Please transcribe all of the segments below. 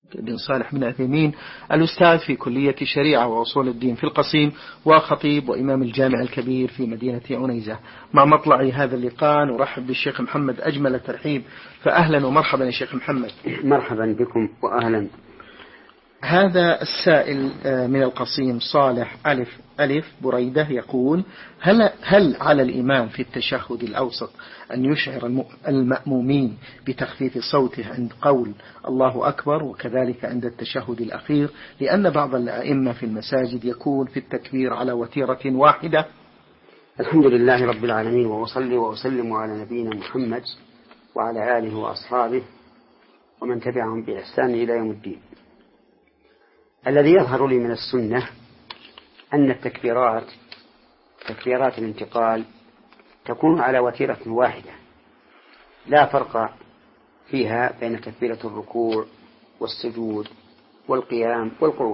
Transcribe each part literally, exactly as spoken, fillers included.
بن صالح بن عثيمين الأستاذ في كلية الشريعة وأصول الدين في القصيم، وخطيب وإمام الجامع الكبير في مدينة عنيزة. مع مطلع هذا اللقاء نرحب بالشيخ محمد أجمل الترحيب، فأهلا ومرحبا يا شيخ محمد. مرحبا بكم وأهلا. هذا السائل من القصيم صالح ألف ألف بريدة يقول: هل, هل على الإمام في التشهد الأوسط أن يشعر المأمومين بتخفيف صوته عند قول الله أكبر، وكذلك عند التشهد الأخير، لأن بعض الأئمة في المساجد يكون في التكبير على وتيرة واحدة؟ الحمد لله رب العالمين، وأصلي وأسلم على نبينا محمد وعلى آله وأصحابه ومن تبعهم بإحسان إلى يوم الدين. الذي يظهر لي من السنة أن التكبيرات تكبيرات الانتقال تكون على وتيرة واحدة، لا فرق فيها بين تكبيرة الركوع والسجود والقيام والقعود،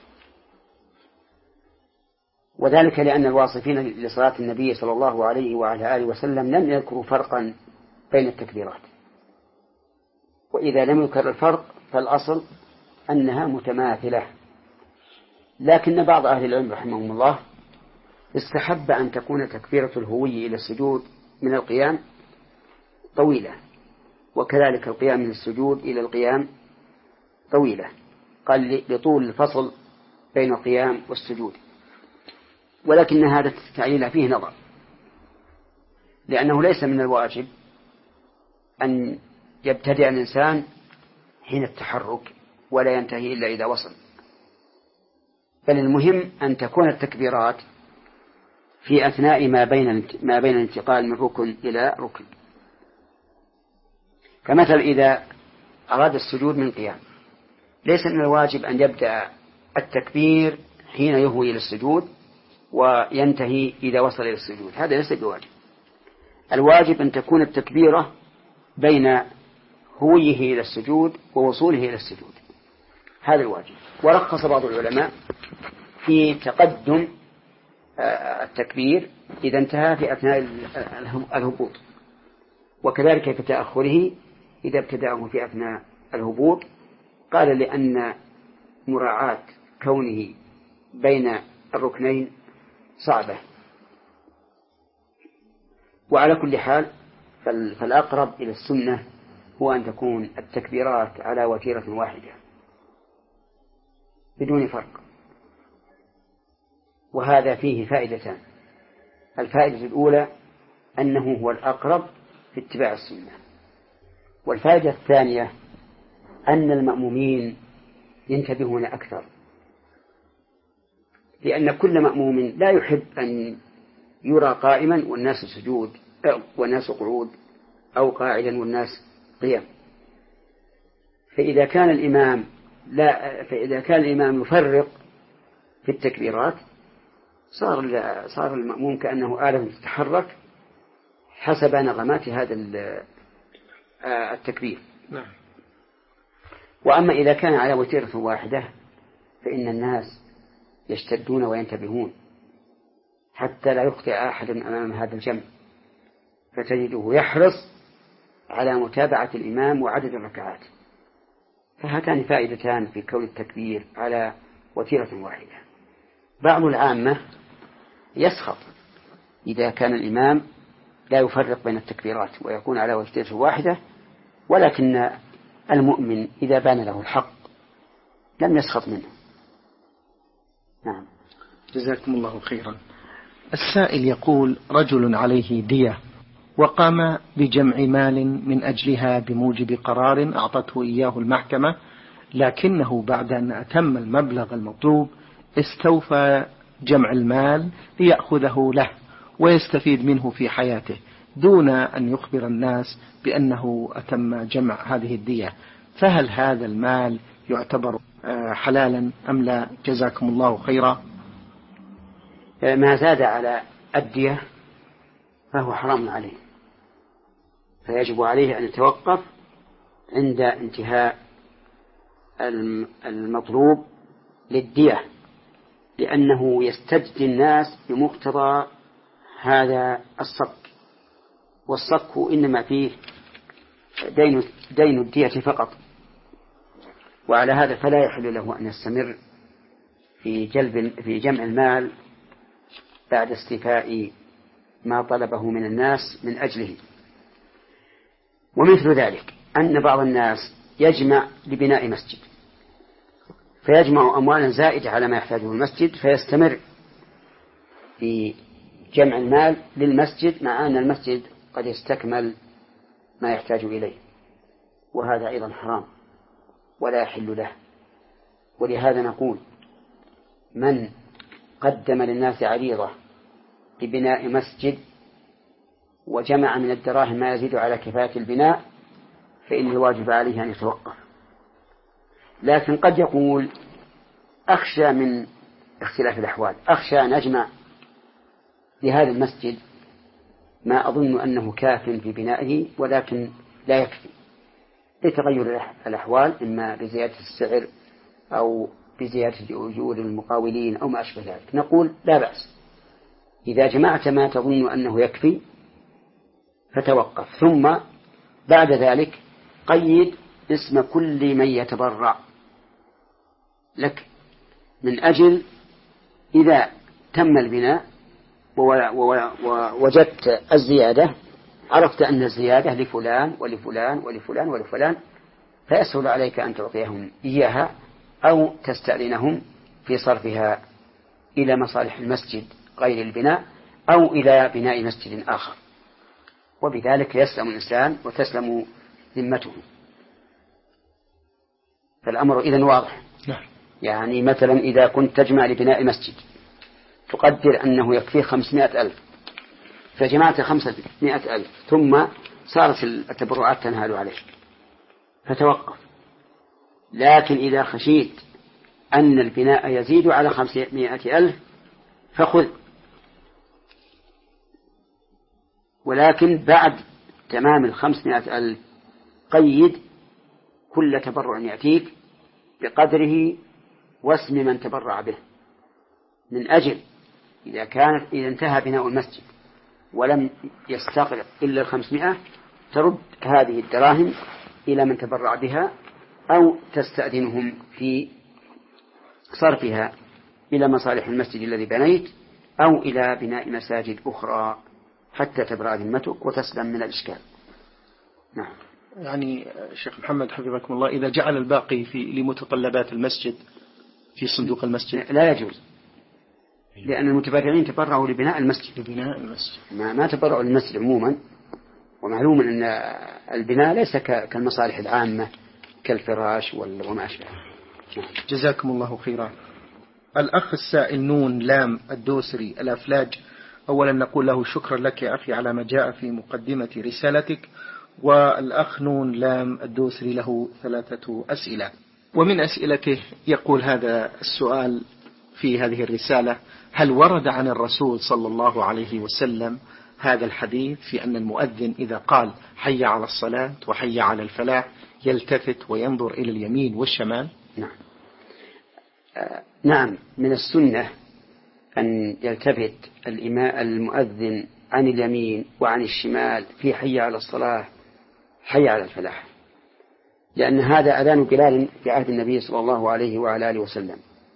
وذلك لأن الواصفين لصلاة النبي صلى الله عليه وعلى آله وسلم لم يذكروا فرقا بين التكبيرات، وإذا لم يذكر الفرق فالأصل أنها متماثلة. لكن بعض أهل العلم رحمهم الله استحب أن تكون تكبيرة الهوي إلى السجود من القيام طويلة، وكذلك القيام من السجود إلى القيام طويلة، قال لطول الفصل بين القيام والسجود. ولكن هذا التعليل فيه نظر، لأنه ليس من الواجب أن يبتدئ الإنسان حين التحرك ولا ينتهي إلا إذا وصل، بل المهم أن تكون التكبيرات في أثناء ما بين ما بين الانتقال من ركن إلى ركن. فمثلا إذا أراد السجود من قيام، ليس من الواجب أن يبدأ التكبير حين يهوي إلى السجود وينتهي إذا وصل إلى السجود، هذا ليس بواجب. الواجب أن تكون التكبيرة بين هويه إلى السجود ووصوله إلى السجود، هذا الواجب. ورخص بعض العلماء في تقدم التكبير إذا انتهى في أثناء الهبوط، وكذلك في تأخره إذا ابتدأه في أثناء الهبوط، قال لأن مراعاة كونه بين الركنين صعبة. وعلى كل حال فالأقرب إلى السنة هو أن تكون التكبيرات على وتيرة واحدة بدون فرق، وهذا فيه فائدتان. الفائدة الأولى أنه هو الأقرب في اتباع السنة، والفائدة الثانية أن المأمومين ينتبهون أكثر، لأن كل مأموم لا يحب أن يرى قائما والناس سجود والناس قعود، أو قاعدا والناس قيام. فإذا كان الإمام لا فإذا كان الإمام يفرق في التكبيرات صار صار المأموم كأنه آلة تتحرك حسب نغمات هذا التكبير. نعم. وأما إذا كان على وتيرة واحدة فإن الناس يشتدون وينتبهون حتى لا يخطئ أحد أمام هذا الجمع، فتجده يحرص على متابعة الإمام وعدد الركعات. فهاتان فائدتان في كون التكبير على وتيرة واحدة. بعض العامة يسخط إذا كان الإمام لا يفرق بين التكبيرات ويكون على وتيرة واحدة، ولكن المؤمن إذا بان له الحق لم يسخط منه. نعم. جزاكم الله خيرا. السائل يقول: رجل عليه دية وقام بجمع مال من أجلها بموجب قرار أعطته إياه المحكمة، لكنه بعد أن أتم المبلغ المطلوب استوفى جمع المال ليأخذه له ويستفيد منه في حياته دون أن يخبر الناس بأنه أتم جمع هذه الدية، فهل هذا المال يعتبر حلالا أم لا؟ جزاكم الله خيرا. ما زاد على الدية فهو حرام عليه، فيجب عليه أن يتوقف عند انتهاء المطلوب للدية، لأنه يستجدي الناس بمقتضى هذا الصك، والصك إنما فيه دين, دين الدية فقط، وعلى هذا فلا يحل له أن يستمر في جلب في جمع المال بعد استيفاء ما طلبه من الناس من أجله. ومثل ذلك أن بعض الناس يجمع لبناء مسجد، فيجمع أموالا زائدة على ما يحتاجه المسجد، فيستمر في جمع المال للمسجد مع أن المسجد قد يستكمل ما يحتاج إليه، وهذا أيضا حرام ولا يحل له. ولهذا نقول من قدم للناس عريضة لبناء مسجد وجمع من الدراهم ما يزيد على كفاية البناء فإن الواجب عليه أن يتوقف. لكن قد يقول أخشى من اختلاف الأحوال، أخشى أن أجمع لهذا المسجد ما أظن أنه كاف في بنائه ولكن لا يكفي لتغير الأحوال، إما بزيادة السعر أو بزيادة أجور المقاولين أو ما أشبه ذلك. نقول لا بأس، إذا جمعت ما تظن أنه يكفي فتوقف، ثم بعد ذلك قيد اسم كل من يتبرع لك من أجل إذا تم البناء ووجدت الزيادة عرفت أن الزيادة لفلان ولفلان ولفلان ولفلان، فيسهل عليك أن تعطيهم إياها أو تستأذنهم في صرفها إلى مصالح المسجد غير البناء أو إلى بناء مسجد آخر، وبذلك يسلم الإنسان وتسلم ذمته. فالأمر إذن واضح. يعني مثلا إذا كنت تجمع لبناء مسجد تقدر أنه يكفيه خمسمائة ألف، فجمعت خمسمائة ألف ثم صارت التبرعات تنهال عليك فتوقف. لكن إذا خشيت أن البناء يزيد على خمسمائة ألف فخذ، ولكن بعد تمام الخمسمائة ألف قيد كل تبرع يأتيك بقدره واسم من تبرع به، من أجل إذا كانت إذا انتهى بناء المسجد ولم يستغرق إلا الخمسمائة ترد هذه الدراهم إلى من تبرع بها أو تستأذنهم في صرفها إلى مصالح المسجد الذي بنيت أو إلى بناء مساجد أخرى حتى تبرأ ذمتك وتسلم من الإشكال. نعم. يعني شيخ محمد حفظكم الله، إذا جعل الباقي في لمتطلبات المسجد في صندوق المسجد لا يجوز، لأن المتبرعين تبرعوا لبناء المسجد لبناء المسجد ما, ما تبرعوا للمسجد عموما، ومعلوم أن البناء ليس كالمصالح العامة كالفراش وما أشبه. جزاكم الله خيرا. الأخ السائل نون لام الدوسري الأفلاج، أولا نقول له شكرا لك يا أخي على ما جاء في مقدمة رسالتك. والأخ نون لام الدوسري له ثلاثة أسئلة، ومن أسئلته يقول هذا السؤال في هذه الرسالة: هل ورد عن الرسول صلى الله عليه وسلم هذا الحديث في أن المؤذن إذا قال حي على الصلاة وحي على الفلاح يلتفت وينظر إلى اليمين والشمال؟ نعم. آه نعم، من السنة أن يلتفت الإمام المؤذن عن اليمين وعن الشمال في حي على الصلاة حي على الفلاح، لأن هذا أذان بلال في عهد النبي صلى الله عليه وعلى آله وسلم.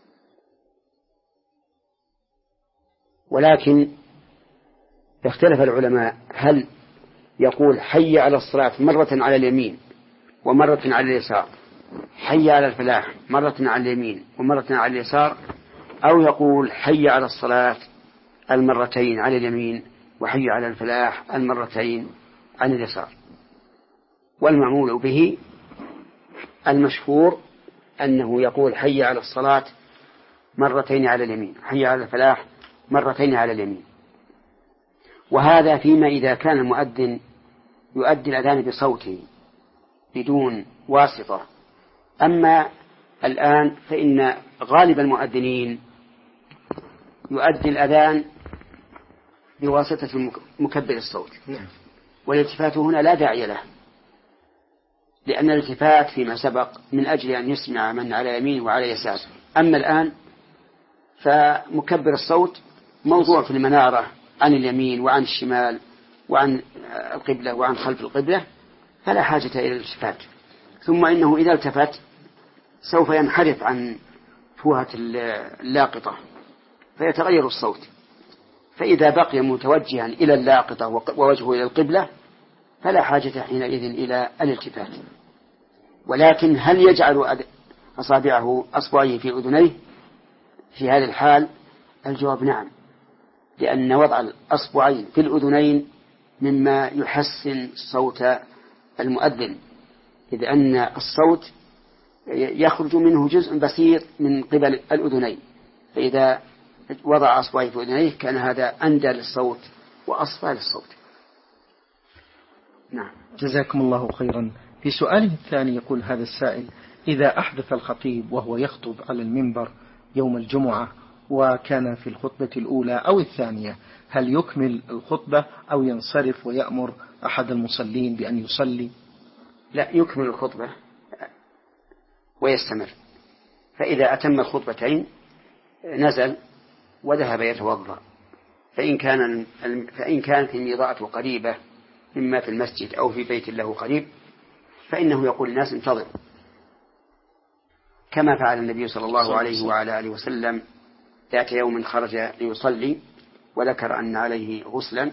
ولكن اختلف العلماء هل يقول حي على الصلاة مرة على اليمين ومرة على اليسار، حي على الفلاح مرة على اليمين ومرة على اليسار، أو يقول حي على الصلاة المرتين على اليمين وحي على الفلاح المرتين عن اليسار. والمعمول به المشهور أنه يقول حي على الصلاة مرتين على اليمين، حي على الفلاح مرتين على اليمين. وهذا فيما إذا كان المؤذن يؤدي الأذان بصوته بدون واسطة. أما الآن فإن غالب المؤذنين يؤدي الأذان بواسطة مكبر الصوت، والالتفات هنا لا داعي له، لأن الالتفات فيما سبق من أجل أن يسمع من على يمين وعلى يسار. أما الآن فمكبر الصوت موضوع في المنارة عن اليمين وعن الشمال وعن القبلة وعن خلف القبلة، فلا حاجة إلى الالتفات. ثم إنه إذا التفت سوف ينحرف عن فوهة اللاقطة فيتغير الصوت، فإذا بقي متوجها إلى اللاقطة ووجهه إلى القبلة فلا حاجة حينئذ إلى الالتفات. ولكن هل يجعل أصابعه أصبعه في أذنيه في هذه الحال؟ الجواب نعم، لأن وضع الأصبعين في الأذنين مما يحسن صوت المؤذن، إذ أن الصوت يخرج منه جزء بسيط من قبل الأذنين، فإذا وضع أصبعه في أذنيه كان هذا أندى للصوت وأصفى للصوت. نعم. جزاكم الله خيرا. في سؤاله الثاني يقول هذا السائل: إذا أحدث الخطيب وهو يخطب على المنبر يوم الجمعة وكان في الخطبة الأولى أو الثانية، هل يكمل الخطبة أو ينصرف ويأمر أحد المصلين بأن يصلي؟ لا، يكمل الخطبة ويستمر، فإذا أتم الخطبتين نزل وذهب يتوضأ، فإن كان فإن كانت الميضاءة قريبة إما في المسجد أو في بيت له قريب فإنه يقول للناس انتظروا، كما فعل النبي صلى الله عليه وعلى آله وسلم ذات يوم خرج ليصلي وذكر أن عليه غسلا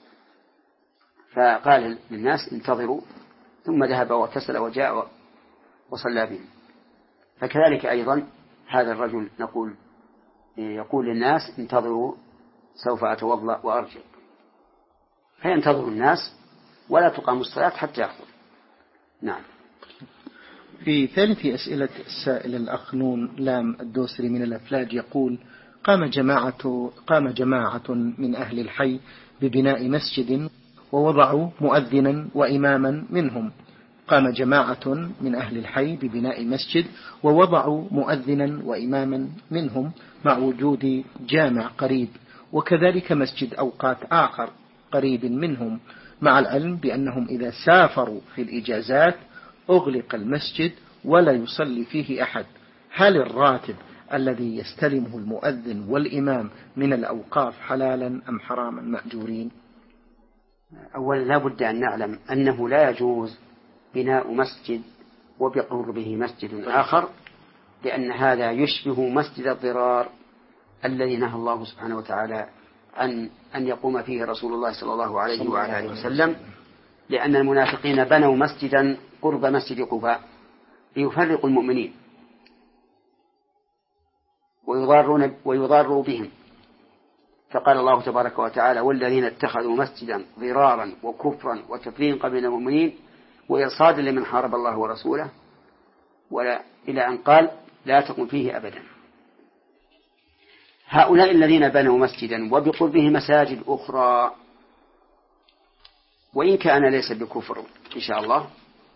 فقال للناس انتظروا، ثم ذهب واغتسل وجاء وصلى بهم. فكذلك أيضا هذا الرجل نقول يقول للناس انتظروا سوف أتوضأ وأرجع، فينتظر الناس ولا تقام الصلاة حتى يخرج. نعم. في ثالث أسئلة السائل الأخ نون لام الدوسري من الأفلاج يقول: قام جماعة قام جماعة من أهل الحي ببناء مسجد ووضعوا مؤذنا وإماما منهم. قام جماعة من أهل الحي ببناء مسجد ووضعوا مؤذنا وإماما منهم مع وجود جامع قريب، وكذلك مسجد أوقات آخر قريب منهم، مع العلم بأنهم إذا سافروا في الإجازات أغلق المسجد ولا يصلي فيه أحد. هل الراتب الذي يستلمه المؤذن والإمام من الأوقاف حلالا أم حراما مأجورين؟ أولا لا بد أن نعلم أنه لا يجوز بناء مسجد وبقربه مسجد آخر، لأن هذا يشبه مسجد الضرار الذي نهى الله سبحانه وتعالى عن أن يقوم فيه رسول الله صلى الله عليه وعلى آله وسلم، لأن المنافقين بنوا مسجدا قرب مسجد قباء ليفرقوا المؤمنين ويضارون ويضاروا بهم، فقال الله تبارك وتعالى: والذين اتخذوا مسجدا ضرارا وكفرا وتفريقا بين المؤمنين وإرصادا لمن حارب الله ورسوله، ولا إلى أن قال: لا تقم فيه أبدا. هؤلاء الذين بنوا مسجدا وبقربه مساجد أخرى وإن كان ليس بكفر إن شاء الله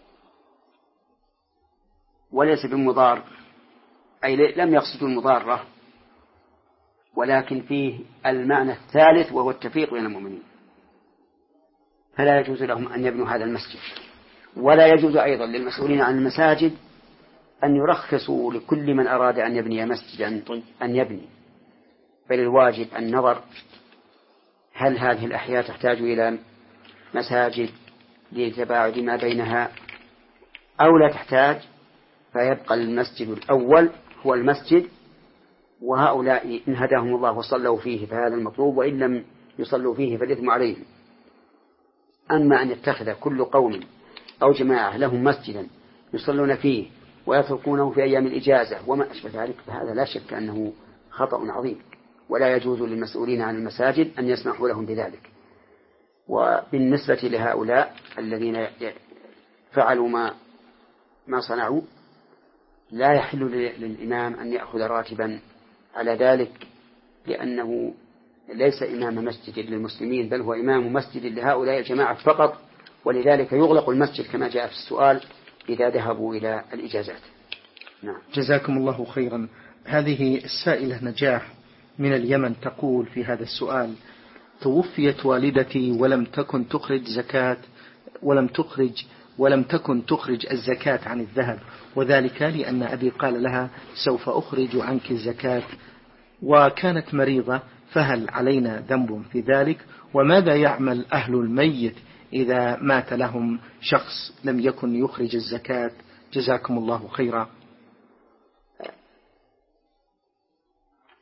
وليس بمضار، أي لم يقصدوا المضارة، ولكن فيه المعنى الثالث وهو التفريق بين المؤمنين، فلا يجوز لهم أن يبنوا هذا المسجد. ولا يجوز أيضا للمسؤولين عن المساجد أن يرخصوا لكل من أراد أن يبني مسجدا أن يبني، بل الواجب النظر هل هذه الأحياء تحتاج إلى مساجد لتباعد ما بينها أو لا تحتاج، فيبقى المسجد الأول هو المسجد، وهؤلاء إن هداهم الله وصلوا فيه فهذا المطلوب، وإن لم يصلوا فيه فالإثم عليهم. أما أن يتخذ كل قوم أو جماعة لهم مسجدا يصلون فيه ويتركونه في أيام الإجازة وما أشبه ذلك، فهذا لا شك أنه خطأ عظيم، ولا يجوز للمسؤولين عن المساجد أن يسمحوا لهم بذلك. وبالنسبة لهؤلاء الذين فعلوا ما ما صنعوا لا يحل للإمام أن يأخذ راتبا على ذلك، لأنه ليس إمام مسجد للمسلمين بل هو إمام مسجد لهؤلاء الجماعة فقط، ولذلك يغلق المسجد كما جاء في السؤال إذا ذهبوا إلى الإجازات. نعم. جزاكم الله خيرا. هذه السائلة نجاح من اليمن تقول في هذا السؤال: توفيت والدتي ولم تكن تخرج زكاة ولم تخرج ولم تكن تخرج الزكاة عن الذهب، وذلك لأن أبي قال لها سوف أخرج عنك الزكاة، وكانت مريضة، فهل علينا ذنب في ذلك؟ وماذا يعمل أهل الميت إذا مات لهم شخص لم يكن يخرج الزكاة؟ جزاكم الله خيرا.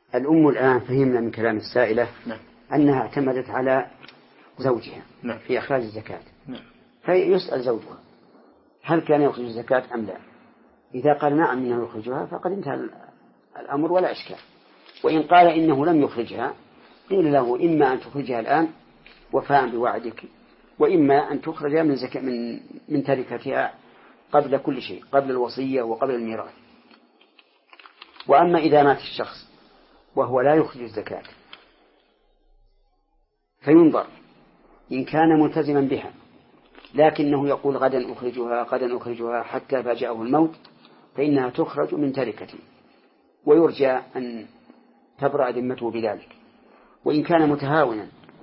الأم الآن فهمنا من كلام السائلة نعم. أنها اعتمدت على زوجها نعم. في إخراج الزكاة نعم. فيسأل زوجها هل كان يخرج الزكاة أم لا؟ إذا قال نعم إنه يخرجها فقد انتهى الأمر ولا إشكال. وإن قال إنه لم يخرجها قيل له إما أن تخرجها الآن وفاء بوعدك، وإما أن تخرج من زكاة من من تركتها قبل كل شيء، قبل الوصية وقبل الميراث. وأما إذا مات الشخص وهو لا يخرج الزكاة فينظر إن كان ملتزما بها لكنه يقول غدا أخرجها غدا أخرجها حتى فاجأه الموت فإنها تخرج من تركته ويرجى أن تبرأ ذمته بذلك. وإن كان متهاونا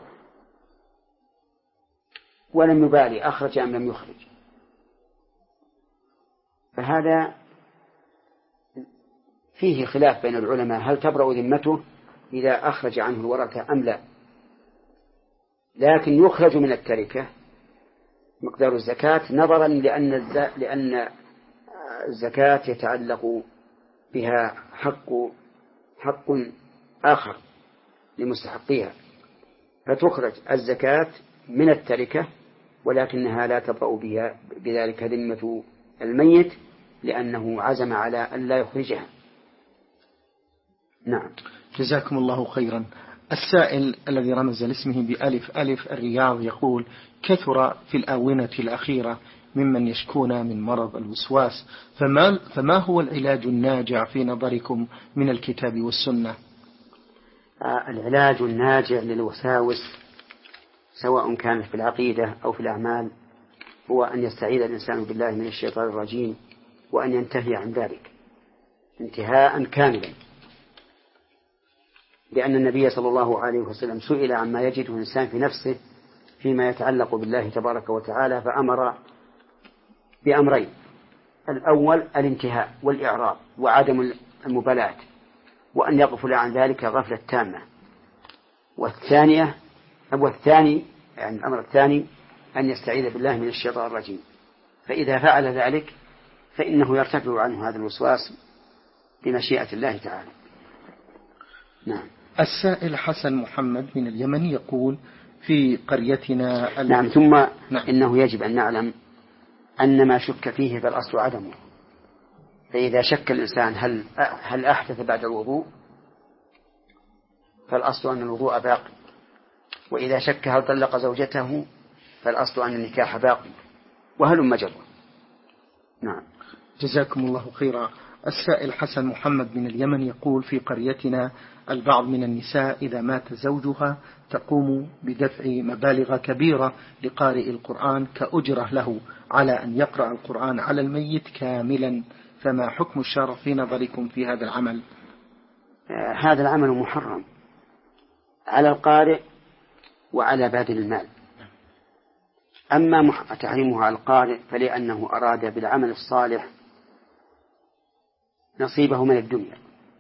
ولم يبالي أخرج أم لم يخرج فهذا فيه خلاف بين العلماء هل تبرأ ذمته إذا أخرج عنه الورثة أم لا. لكن يخرج من التركة مقدار الزكاة نظرا لأن لأن الزكاة يتعلق بها حق حق آخر لمستحقيها فتخرج الزكاة من التركة ولكنها لا تبرأ بها بذلك ذمة الميت لأنه عزم على أن لا يخرجها. نعم. جزاكم الله خيرا. السائل الذي رمز لاسمه بألف ألف الرياض يقول كثر في الآونة الأخيرة ممن يشكون من مرض الوسواس فما, فما هو العلاج الناجع في نظركم من الكتاب والسنة؟ العلاج الناجع للوساوس سواء كان في العقيدة أو في الأعمال هو أن يستعيذ الإنسان بالله من الشيطان الرجيم وأن ينتهي عن ذلك انتهاء كاملا، لأن النبي صلى الله عليه وسلم سئل عما يجده الإنسان في نفسه فيما يتعلق بالله تبارك وتعالى فأمر بأمرين: الأول الانتهاء والإعراض وعدم المبالاة وأن يغفل عن ذلك غفلة تامة، والثانية والثاني يعني الأمر الثاني أن يستعيذ بالله من الشيطان الرجيم، فإذا فعل ذلك فإنه يرتفع عنه هذا الوسواس بمشيئة الله تعالى. نعم. السائل حسن محمد من اليمن يقول في قريتنا ال... نعم ثم نعم. إنه يجب أن نعلم أن ما شك فيه فالأصل عدمه، فإذا شك الإنسان هل هل أحدث بعد الوضوء فالأصل أن الوضوء باقي، وإذا شك هل طلق زوجته فالأصل أن النكاح باقي، وهلم جرا. نعم. جزاكم الله خيرا. السائل حسن محمد من اليمن يقول في قريتنا البعض من النساء إذا مات زوجها تقوم بدفع مبالغ كبيرة لقارئ القرآن كأجرة له على أن يقرأ القرآن على الميت كاملا، فما حكم الشرع في نظركم في هذا العمل؟ آه هذا العمل محرم على القارئ وعلى باذل المال. أما تحريمه على القارئ فلأنه أراد بالعمل الصالح نصيبه من الدنيا،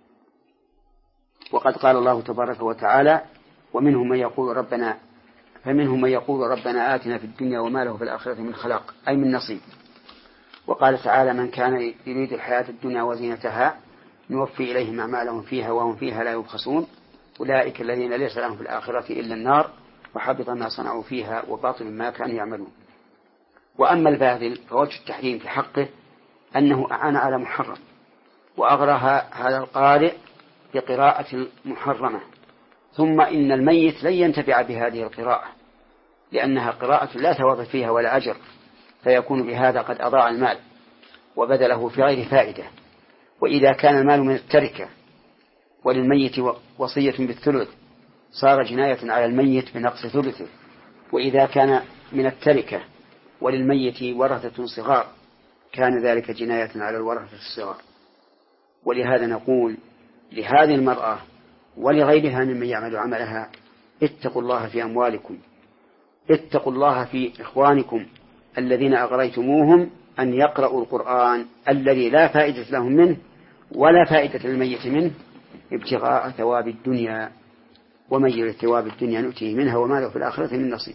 وقد قال الله تبارك وتعالى ومنهم من يقول ربنا فمنهم من يقول ربنا آتنا في الدنيا وما له في الآخرة من خلاق، أي من نصيب. وقال تعالى من كان يريد الحياة الدنيا وزينتها نوفي إليهم أعمالهم فيها وهم فيها لا يبخسون أولئك الذين ليس لهم في الآخرة إلا النار وحبط ما صنعوا فيها وباطل ما كانوا يعملون. وأما الباذل فوجه التحريم في حقه أنه أعان على محرم وأغرها هذا القارئ بقراءة محرمة، ثم إن الميت لن ينتفع بهذه القراءة لأنها قراءة لا ثواب فيها ولا أجر، فيكون بهذا قد أضاع المال وبذله في غير فائدة. وإذا كان المال من التركة وللميت وصية بالثلث صار جناية على الميت بنقص ثلثه، وإذا كان من التركة وللميت ورثة صغار كان ذلك جناية على الورثة الصغار. ولهذا نقول لهذه المرأة ولغيرها ممن يعمل عملها اتقوا الله في أموالكم، اتقوا الله في إخوانكم الذين أغريتموهم أن يقرأوا القرآن الذي لا فائدة لهم منه ولا فائدة للميت منه ابتغاء ثواب الدنيا، ومن يرد ثواب الدنيا نؤتيه منها وما له في الآخرة من نصيب.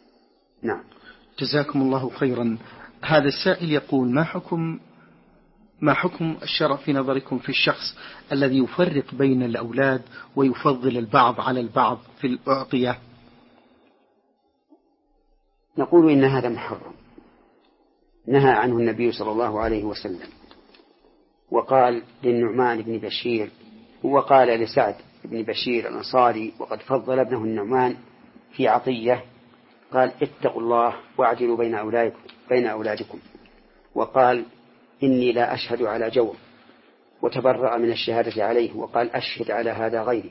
نعم. جزاكم الله خيرا. هذا السائل يقول ما حكم ما حكم الشرع في نظركم في الشخص الذي يفرق بين الأولاد ويفضل البعض على البعض في الأعطية؟ نقول إن هذا محرم، نهى عنه النبي صلى الله عليه وسلم، وقال للنعمان بن بشير، وقال لسعد بن بشير الأنصاري وقد فضل ابنه النعمان في عطية، قال اتقوا الله واعدلوا بين أولادكم, بين أولادكم وقال إني لا أشهد على جور، وتبرأ من الشهادة عليه وقال أشهد على هذا غيري.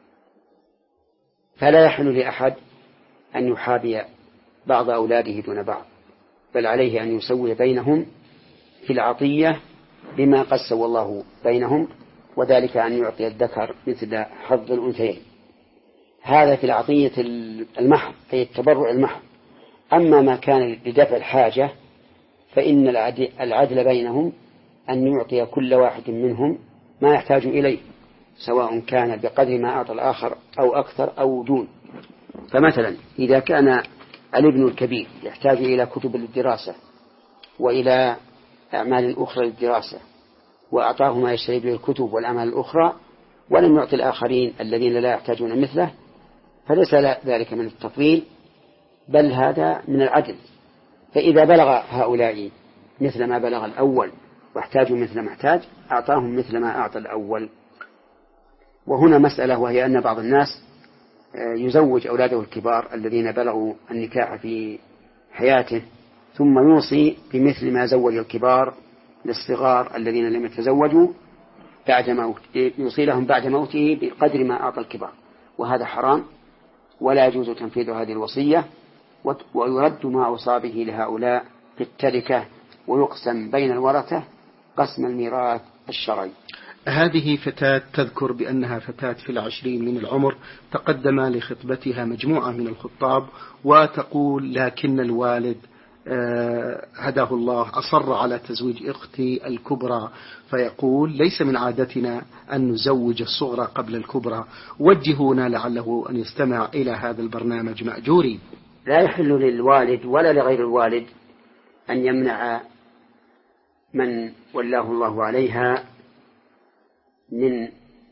فلا يحل لأحد أن يحابي بعض أولاده دون بعض، بل عليه أن يسوي بينهم في العطية بما قد سوى الله بينهم، وذلك أن يعطي الذكر مثل حظ الأنثيين. هذا في العطية المحض، أي التبرع المحض. أما ما كان لدفع الحاجة فإن العدل بينهم أن يعطي كل واحد منهم ما يحتاج إليه، سواء كان بقدر ما أعطى الآخر أو أكثر أو دون. فمثلا إذا كان الابن الكبير يحتاج إلى كتب للدراسة وإلى أعمال أخرى للدراسة، وأعطاه ما يشتري به الكتب والأعمال الأخرى، ولم يعطي الآخرين الذين لا يحتاجون مثله، فليس ذلك من التفضيل، بل هذا من العدل. فإذا بلغ هؤلاء مثل ما بلغ الأول واحتاجوا مثل ما احتاج، أعطاهم مثل ما أعطى الأول. وهنا مسألة، وهي أن بعض الناس يزوج أولاده الكبار الذين بلغوا النكاح في حياته، ثم يوصي بمثل ما زوج الكبار للصغار الذين لم يتزوجوا بعد موت، يوصي لهم بعد موته بقدر ما أعطى الكبار، وهذا حرام ولا يجوز تنفيذ هذه الوصية، ويرد ما أوصى به لهؤلاء في التركة، ويقسم بين الورثة قسم الميراث الشرعي. هذه فتاة تذكر بأنها فتاة في العشرين من العمر، تقدم لخطبتها مجموعة من الخطاب، وتقول لكن الوالد هداه الله أصر على تزويج أختي الكبرى، فيقول ليس من عادتنا أن نزوج الصغرى قبل الكبرى، وجهونا لعله أن يستمع إلى هذا البرنامج مأجورين. لا يحل للوالد ولا لغير الوالد أن يمنع من ولاه الله عليها من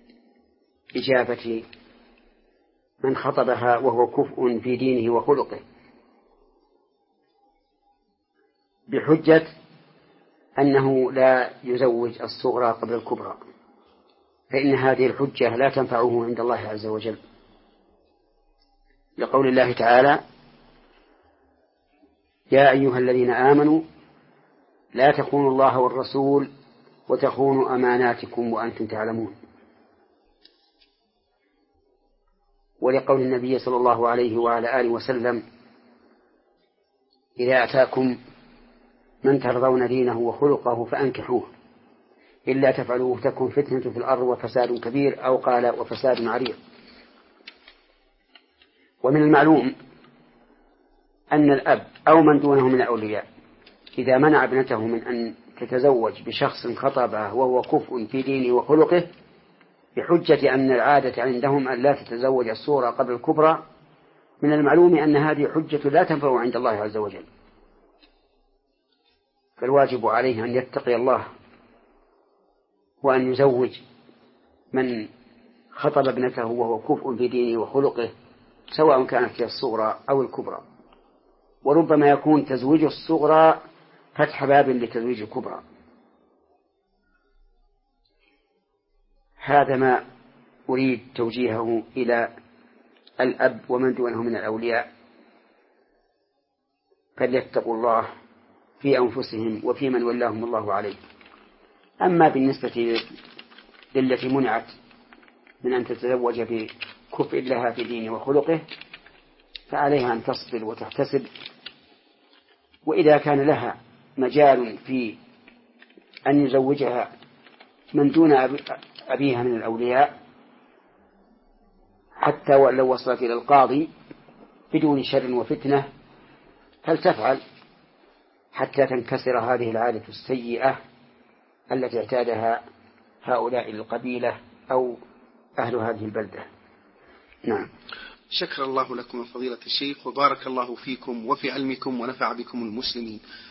إجابة من خطبها وهو كفء في دينه وخلقه، بحجة أنه لا يزوج الصغرى قبل الكبرى، فإن هذه الحجة لا تنفعه عند الله عز وجل، لقول الله تعالى يا أيها الذين آمنوا لا تخونوا الله والرسول وتخونوا أماناتكم وأنتم تعلمون، ولقول النبي صلى الله عليه وعلى آله وسلم إذا أتاكم من ترضون دينه وخلقه فأنكحوه إلا تفعلوه تكن فتنة في الأرض وفساد كبير، أو قال وفساد عريض. ومن المعلوم أن الأب أو من دونه من الأولياء إذا منع ابنته من أن تتزوج بشخص خطبه وهو كفء في دينه وخلقه بحجة أن العادة عندهم أن لا تتزوج الصغرى قبل الكبرى، من المعلوم أن هذه حجة لا تنفع عند الله عز وجل، فالواجب عليه أن يتقي الله وأن يزوج من خطب ابنته وهو كفء في دينه وخلقه، سواء كانت هي الصغرى أو الكبرى. وربما يكون تزويج الصغرى فتح باب لتزويج الكبرى. هذا ما أريد توجيهه إلى الأب ومن دونه من الأولياء، فليتقوا الله في أنفسهم وفي من ولاهم الله عليه. أما بالنسبة للتي منعت من أن تتزوج بكفء لها في دينه وخلقه فعليها أن تصبر وتحتسب، وإذا كان لها مجال في أن يزوجها من دون أبيها من الأولياء حتى ولو وصلت إلى القاضي بدون شر وفتنة فلتفعل حتى تنكسر هذه العادة السيئة التي اعتادها هؤلاء القبيلة أو أهل هذه البلدة. نعم. شكر الله لكم فضيلة الشيخ، وبارك الله فيكم وفي علمكم ونفع بكم المسلمين.